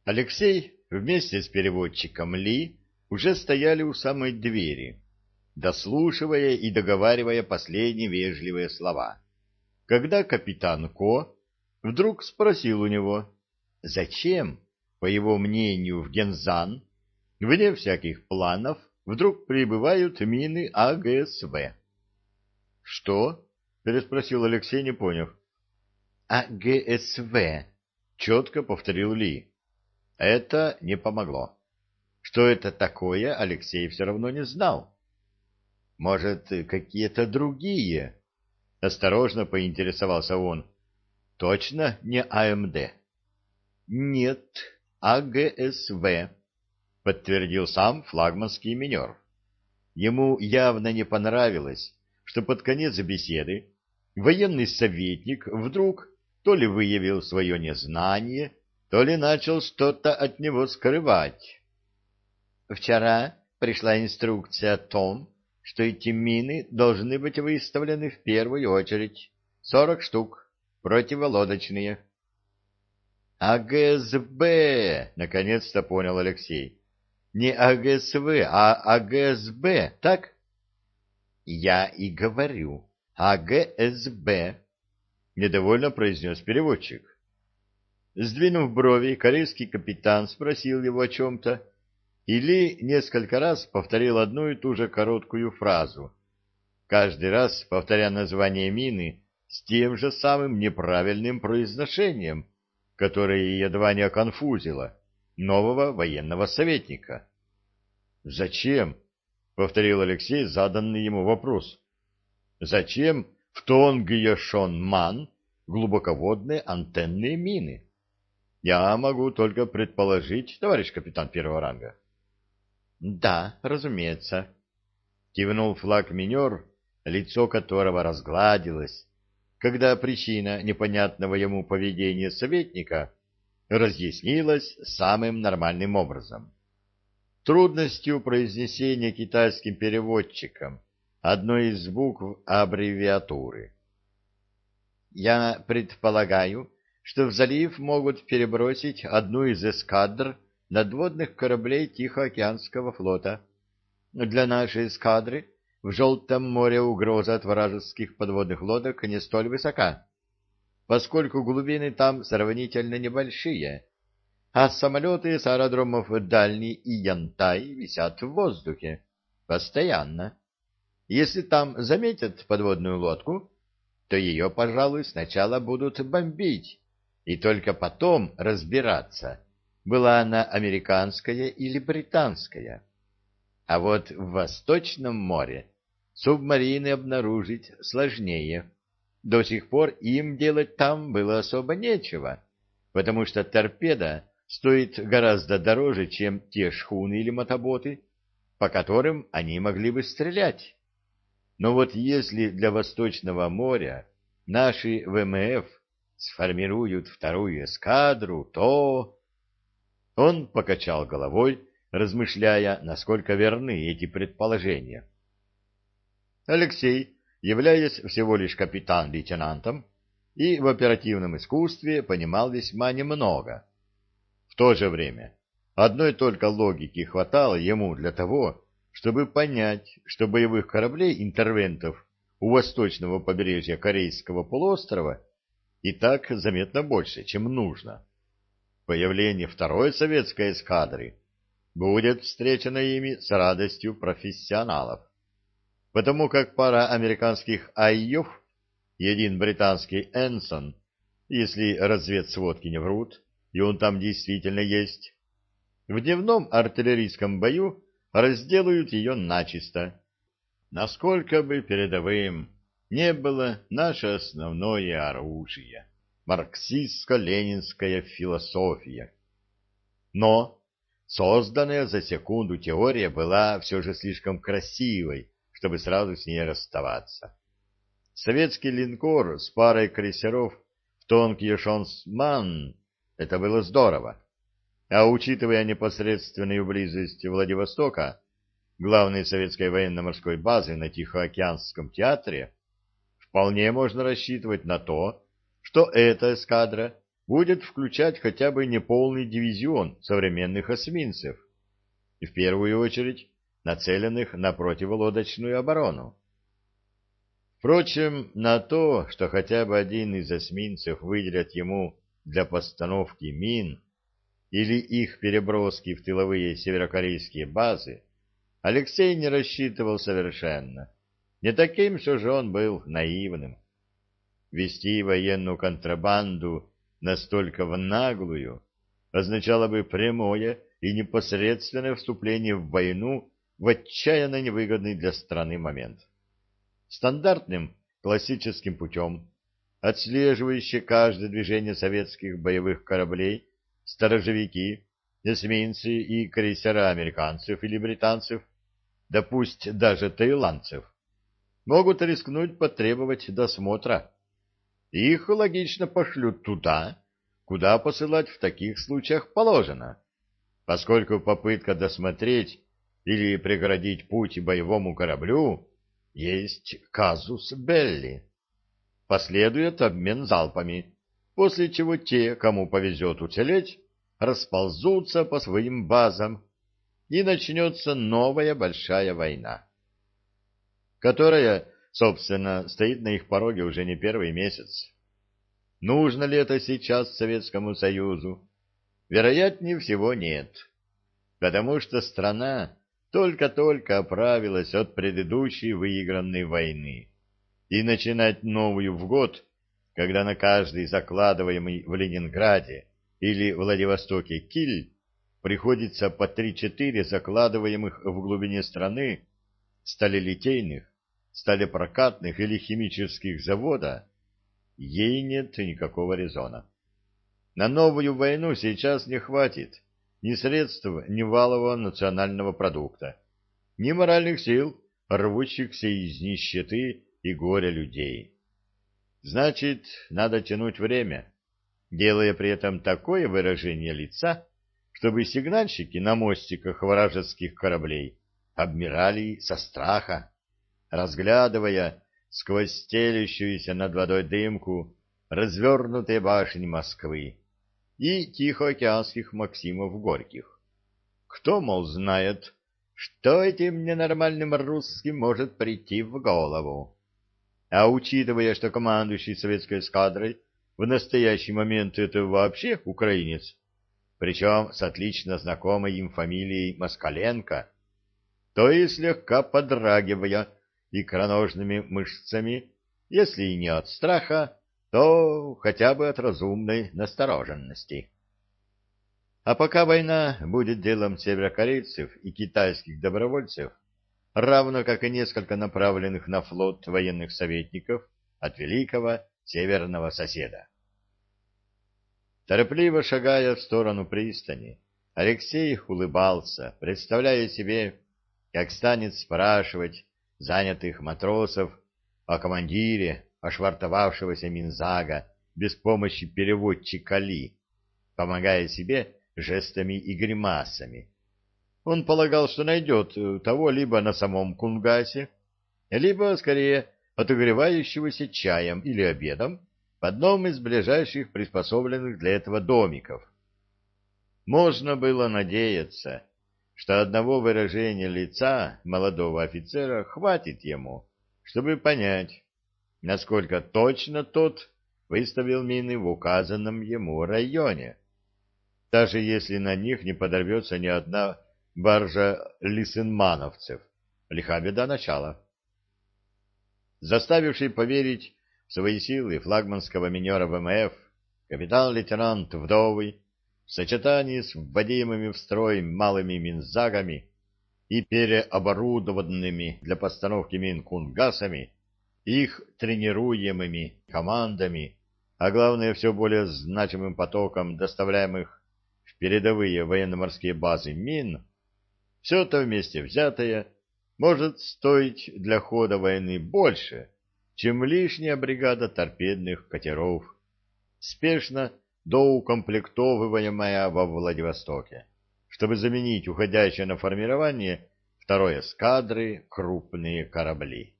Алексей вместе с переводчиком Ли уже стояли у самой двери, дослушивая и договаривая последние вежливые слова, когда капитан Ко вдруг спросил у него, зачем, по его мнению, в Гензан, вне всяких планов, вдруг прибывают мины АГСВ. — Что? — переспросил Алексей, не поняв. — АГСВ, — четко повторил Ли. Это не помогло. Что это такое, Алексей все равно не знал. — Может, какие-то другие? — осторожно поинтересовался он. — Точно не АМД? — Нет, АГСВ, — подтвердил сам флагманский минер. Ему явно не понравилось, что под конец беседы военный советник вдруг то ли выявил свое незнание, то ли начал что-то от него скрывать. Вчера пришла инструкция о том, что эти мины должны быть выставлены в первую очередь. 40 штук, противолодочные. АГСБ, наконец-то понял Алексей. Не АГСВ, а АГСБ, так? Я и говорю, АГСБ, недовольно произнес переводчик. Сдвинув брови, корейский капитан спросил его о чем-то, и Ли несколько раз повторил одну и ту же короткую фразу, каждый раз повторяя название мины с тем же самым неправильным произношением, которое едва не оконфузило нового военного советника. «Зачем?» — повторил Алексей заданный ему вопрос. «Зачем в Тонгьешонман глубоководные антенные мины? Я могу только предположить, товарищ капитан первого ранга». «Да, разумеется», — кивнул флаг-минер, лицо которого разгладилось, когда причина непонятного ему поведения советника разъяснилась самым нормальным образом. Трудностью произнесения китайским переводчиком одной из букв аббревиатуры. «Я предполагаю, что в залив могут перебросить одну из эскадр надводных кораблей Тихоокеанского флота. Для нашей эскадры в Желтом море угроза от вражеских подводных лодок не столь высока, поскольку глубины там сравнительно небольшие, а самолеты с аэродромов Дальний и Янтай висят в воздухе постоянно. Если там заметят подводную лодку, то ее, пожалуй, сначала будут бомбить, и только потом разбираться, была она американская или британская. А вот в Восточном море субмарины обнаружить сложнее. До сих пор им делать там было особо нечего, потому что торпеда стоит гораздо дороже, чем те шхуны или мотоботы, по которым они могли бы стрелять. Но вот если для Восточного моря наши ВМФ сформируют вторую эскадру, то... Он покачал головой, размышляя, насколько верны эти предположения. Алексей, являясь всего лишь капитан-лейтенантом, и в оперативном искусстве понимал весьма немного. В то же время одной только логики хватало ему для того, чтобы понять, что боевых кораблей-интервентов у восточного побережья Корейского полуострова и так заметно больше, чем нужно. Появление второй советской эскадры будет встречено ими с радостью профессионалов, потому как пара американских «Айов» и один британский «Энсон», если разведсводки не врут, и он там действительно есть, в дневном артиллерийском бою разделают ее начисто. Насколько бы передовым не было наше основное оружие — марксистско-ленинская философия. Но созданная за секунду теория была все же слишком красивой, чтобы сразу с ней расставаться. Советский линкор с парой крейсеров в Тонгьешонман — это было здорово. А учитывая непосредственную близость Владивостока, главной советской военно-морской базы на Тихоокеанском театре, вполне можно рассчитывать на то, что эта эскадра будет включать хотя бы неполный дивизион современных эсминцев, и в первую очередь нацеленных на противолодочную оборону. Впрочем, на то, что хотя бы один из эсминцев выделят ему для постановки мин или их переброски в тыловые северокорейские базы, Алексей не рассчитывал совершенно. Не таким все же он был наивным. Вести военную контрабанду настолько в наглую означало бы прямое и непосредственное вступление в войну в отчаянно невыгодный для страны момент. Стандартным классическим путем, отслеживающие каждое движение советских боевых кораблей, сторожевики, эсминцы и крейсера американцев или британцев, да пусть даже таиландцев, могут рискнуть потребовать досмотра. Их логично пошлют туда, куда посылать в таких случаях положено, поскольку попытка досмотреть или преградить путь боевому кораблю есть казус белли. Последует обмен залпами, после чего те, кому повезет уцелеть, расползутся по своим базам, и начнется новая большая война, которая, собственно, стоит на их пороге уже не первый месяц. Нужно ли это сейчас Советскому Союзу? Вероятнее всего нет, потому что страна только-только оправилась от предыдущей выигранной войны, и начинать новую в год, когда на каждый закладываемый в Ленинграде или Владивостоке киль приходится по 3-4 закладываемых в глубине страны сталелитейных, сталепрокатных или химических завода, ей нет никакого резона. На новую войну сейчас не хватит ни средств, ни валового национального продукта, ни моральных сил, рвущихся из нищеты и горя людей. Значит, надо тянуть время, делая при этом такое выражение лица, чтобы сигнальщики на мостиках вражеских кораблей обмирали со страха, разглядывая сквозь стелющуюся над водой дымку развернутые башни Москвы и тихоокеанских Максимов Горьких. Кто, мол, знает, что этим ненормальным русским может прийти в голову? А учитывая, что командующий советской эскадрой в настоящий момент это вообще украинец, причем с отлично знакомой им фамилией Москаленко, то и слегка подрагивая икроножными мышцами, если и не от страха, то хотя бы от разумной настороженности. А пока война будет делом северокорейцев и китайских добровольцев, равно как и несколько направленных на флот военных советников от великого северного соседа. Торопливо шагая в сторону пристани, Алексей улыбался, представляя себе, как станет спрашивать занятых матросов о командире ошвартовавшегося Минзага без помощи переводчика Ли, помогая себе жестами и гримасами. Он полагал, что найдет того либо на самом Кунгасе, либо, скорее, отогревающегося чаем или обедом в одном из ближайших приспособленных для этого домиков. Можно было надеяться, что одного выражения лица молодого офицера хватит ему, чтобы понять, насколько точно тот выставил мины в указанном ему районе, даже если на них не подорвется ни одна баржа лисенмановцев. Лиха беда начала. Заставивший поверить в свои силы флагманского минера ВМФ, капитан-лейтенант Вдовый в сочетании с вводимыми в строй малыми минзагами и переоборудованными для постановки мин кунгасами, их тренируемыми командами, а главное все более значимым потоком доставляемых в передовые военно-морские базы мин, все это вместе взятое может стоить для хода войны больше, чем лишняя бригада торпедных катеров, спешно доукомплектовываемая во Владивостоке, чтобы заменить уходящие на формирование второй эскадры крупные корабли.